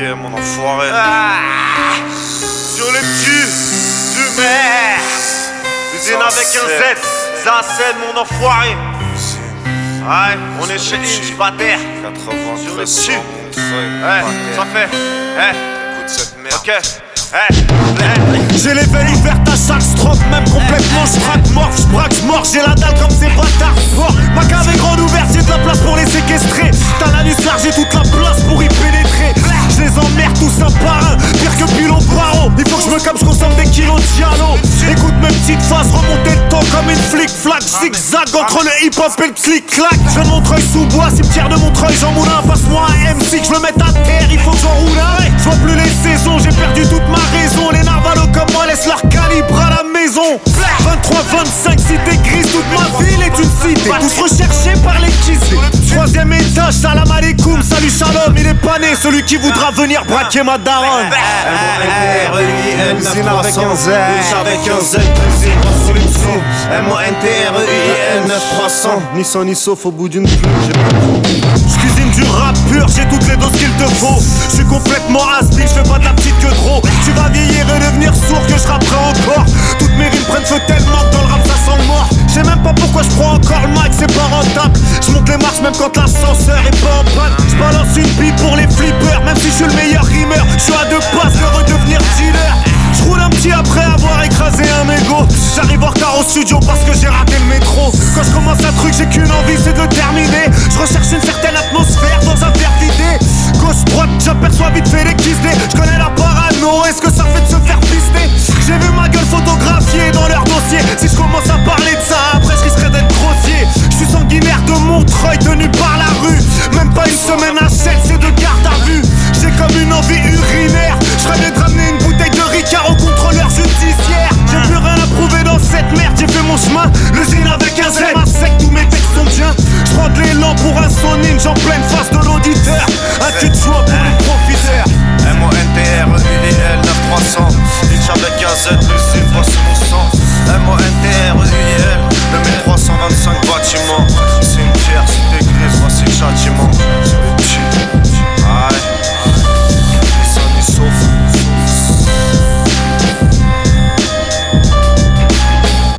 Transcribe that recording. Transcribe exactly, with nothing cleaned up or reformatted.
M, mon enfoiré. Ah, sur le dessus du mer. Usine avec un Z, Zacen, mon enfoiré. Ouais, on est chez Inch, Bater. Sur le dessus. Ouais, ça fait. Eh, écoute cette merde. Ok. Hey, hey. J'ai les veines ouvertes à chaque strophe, même complètement j'traque mort, j'braque mort, j'ai la dalle comme ces bâtards forts. Ma cave est grande ouverte, j'ai de la place pour les séquestrer. T'as l'anus large, j'ai toute la place pour y pénétrer. Je les emmerde tous un par un, pire que pilon paro. Il faut que je me calme, je consomme des kilos de dialo. Écoute mes petites faces, remonter le temps comme une flic-flac. Zigzag entre le hip-hop et le clic-clac. Je viens de Montreuil sous bois, cimetière de Montreuil, Jean Moulin. Passe-moi un M C que je le mette à terre, il faut que j'en roule un. Je vois plus les saisons, j'ai perdu toute ma raison. Les narvalos comme moi laissent leur calibre à la maison. Vingt-trois vingt-cinq, cité grise, toute ma ville est une cité. Tous recherchés par les kissés. Troisième étage, salam alaikum, salut shalom. Il est pas né, celui qui voudra venir braquer ma daronne. R E I N neuf trois cents, avec un Z, usine sur les dessous. M O N T R E I N neuf trois cents. Ni son ni sauf au bout d'une pluie. J'cuisine du rap pur, j'ai toutes les doses qu'il te faut. J'suis complètement has-been, j'fais pas de la petite que trop. Tu vas vieillir et devenir sourd que je rapperai encore. Toutes mes rimes prennent feu tellement que dans le rap ça sent le mort. J'sais même pas pourquoi j'prends encore le mic, c'est pas rentable. J'monte les marches même quand l'ascenseur est pas en panne. J'balance une bille pour les flippers, même si j'suis le meilleur rimeur. J'suis à deux passes de redevenir dealer. J'roule un petit après avoir écrasé un mégot. J'arrive en retard au studio parce que j'ai raté le métro. Quand je commence un truc j'ai qu'une envie, c'est de le terminer. Je recherche une certaine atmosphère dans un verre vidé. Gauche droite, j'aperçois vite fait les kiss. Je connais la parano, est-ce que ça fait de se faire pister? J'ai vu ma gueule photographiée dans leur dossier. Si je commence à parler de ça, après je risquerais d'être grossier. Je suis sanguinaire de Montreuil, tenu par la rue. Même pas une semaine à sept, c'est de garde à vue. J'ai comme une envie urinaire. Je rêvais de ramener une bouteille de Ricard au contrôleur judiciaire. J'ai plus rien à prouver dans cette merde, j'ai fait mon chemin. L'usine avec un Z, à sec, tous mes textes sont bien. Je prends de l'élan pour un son ninja en pleine face de l'auditeur. Un cul de joie